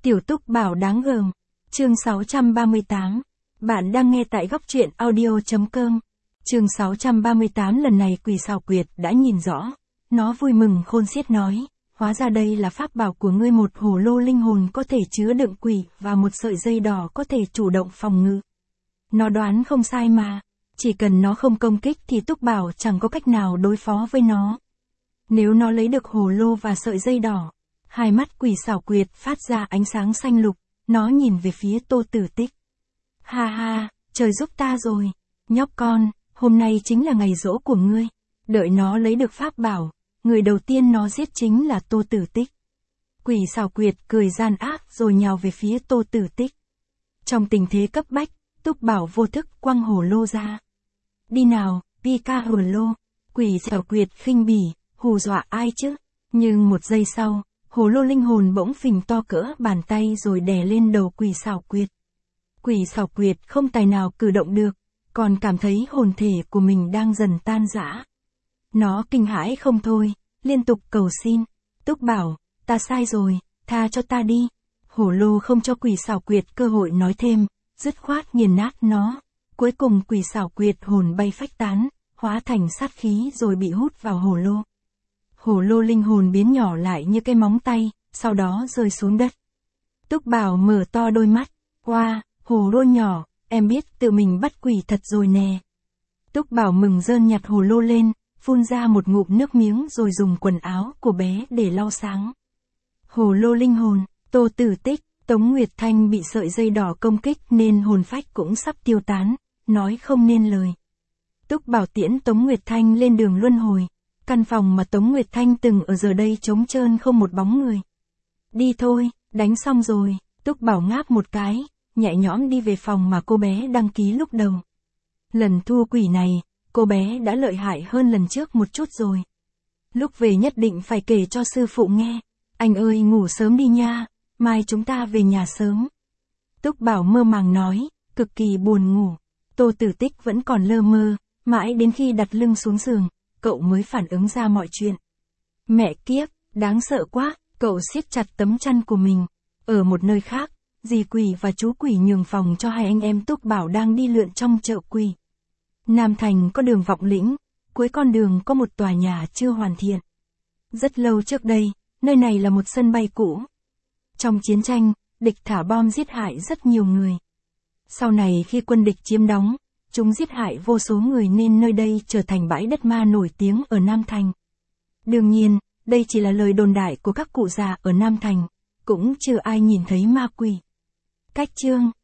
Tiểu Túc Bảo đáng gờm. Chương 638. Bạn đang nghe tại góc truyện audio.com. Chương 638 lần này quỷ xào quyệt đã nhìn rõ. Nó vui mừng khôn xiết nói. Hóa ra đây là pháp bảo của ngươi, một hồ lô linh hồn có thể chứa đựng quỷ và một sợi dây đỏ có thể chủ động phòng ngự. Nó đoán không sai mà. Chỉ cần nó không công kích thì Túc Bảo chẳng có cách nào đối phó với nó. Nếu nó lấy được hồ lô và sợi dây đỏ, hai mắt quỷ xảo quyệt phát ra ánh sáng xanh lục, nó nhìn về phía Tô Tử Tích. Ha ha, trời giúp ta rồi, nhóc con, hôm nay chính là ngày giỗ của ngươi. Đợi nó lấy được pháp bảo, người đầu tiên nó giết chính là Tô Tử Tích. Quỷ xảo quyệt cười gian ác rồi nhào về phía Tô Tử Tích. Trong tình thế cấp bách, Túc Bảo vô thức quăng hồ lô ra. Đi nào, Pika hồ lô. Quỷ xảo quyệt khinh bỉ, hù dọa ai chứ? Nhưng một giây sau, hồ lô linh hồn bỗng phình to cỡ bàn tay rồi đè lên đầu quỷ xảo quyệt. Quỷ xảo quyệt không tài nào cử động được, còn cảm thấy hồn thể của mình đang dần tan rã. Nó kinh hãi không thôi, liên tục cầu xin. Túc Bảo, ta sai rồi, tha cho ta đi. Hồ lô không cho quỷ xảo quyệt cơ hội nói thêm, dứt khoát nghiền nát nó. Cuối cùng quỷ xảo quyệt hồn bay phách tán, hóa thành sát khí rồi bị hút vào hồ lô. Hồ lô linh hồn biến nhỏ lại như cái móng tay, sau đó rơi xuống đất. Túc Bảo mở to đôi mắt. Wow, hồ lô nhỏ, em biết tự mình bắt quỷ thật rồi nè. Túc Bảo mừng rơn nhặt hồ lô lên, phun ra một ngụm nước miếng rồi dùng quần áo của bé để lau sáng. Hồ lô linh hồn, Tô Tử Tích, Tống Nguyệt Thanh bị sợi dây đỏ công kích nên hồn phách cũng sắp tiêu tán, nói không nên lời. Túc Bảo tiễn Tống Nguyệt Thanh lên đường luân hồi. Căn phòng mà Tống Nguyệt Thanh từng ở giờ đây trống trơn không một bóng người. Đi thôi, đánh xong rồi, Túc Bảo ngáp một cái, nhẹ nhõm đi về phòng mà cô bé đăng ký lúc đầu. Lần thua quỷ này, cô bé đã lợi hại hơn lần trước một chút rồi. Lúc về nhất định phải kể cho sư phụ nghe. Anh ơi ngủ sớm đi nha, mai chúng ta về nhà sớm. Túc Bảo mơ màng nói, cực kỳ buồn ngủ. Tô Tử Tích vẫn còn lơ mơ, mãi đến khi đặt lưng xuống giường, cậu mới phản ứng ra mọi chuyện. Mẹ kiếp, đáng sợ quá, cậu siết chặt tấm chăn của mình. Ở một nơi khác, dì quỷ và chú quỷ nhường phòng cho hai anh em Túc Bảo đang đi lượn trong chợ quỷ. Nam Thành có đường Vọng Lĩnh, cuối con đường có một tòa nhà chưa hoàn thiện. Rất lâu trước đây, nơi này là một sân bay cũ. Trong chiến tranh, địch thả bom giết hại rất nhiều người. Sau này khi quân địch chiếm đóng, chúng giết hại vô số người nên nơi đây trở thành bãi đất ma nổi tiếng ở Nam Thành. Đương nhiên, đây chỉ là lời đồn đại của các cụ già ở Nam Thành, cũng chưa ai nhìn thấy ma quỷ. Cách chương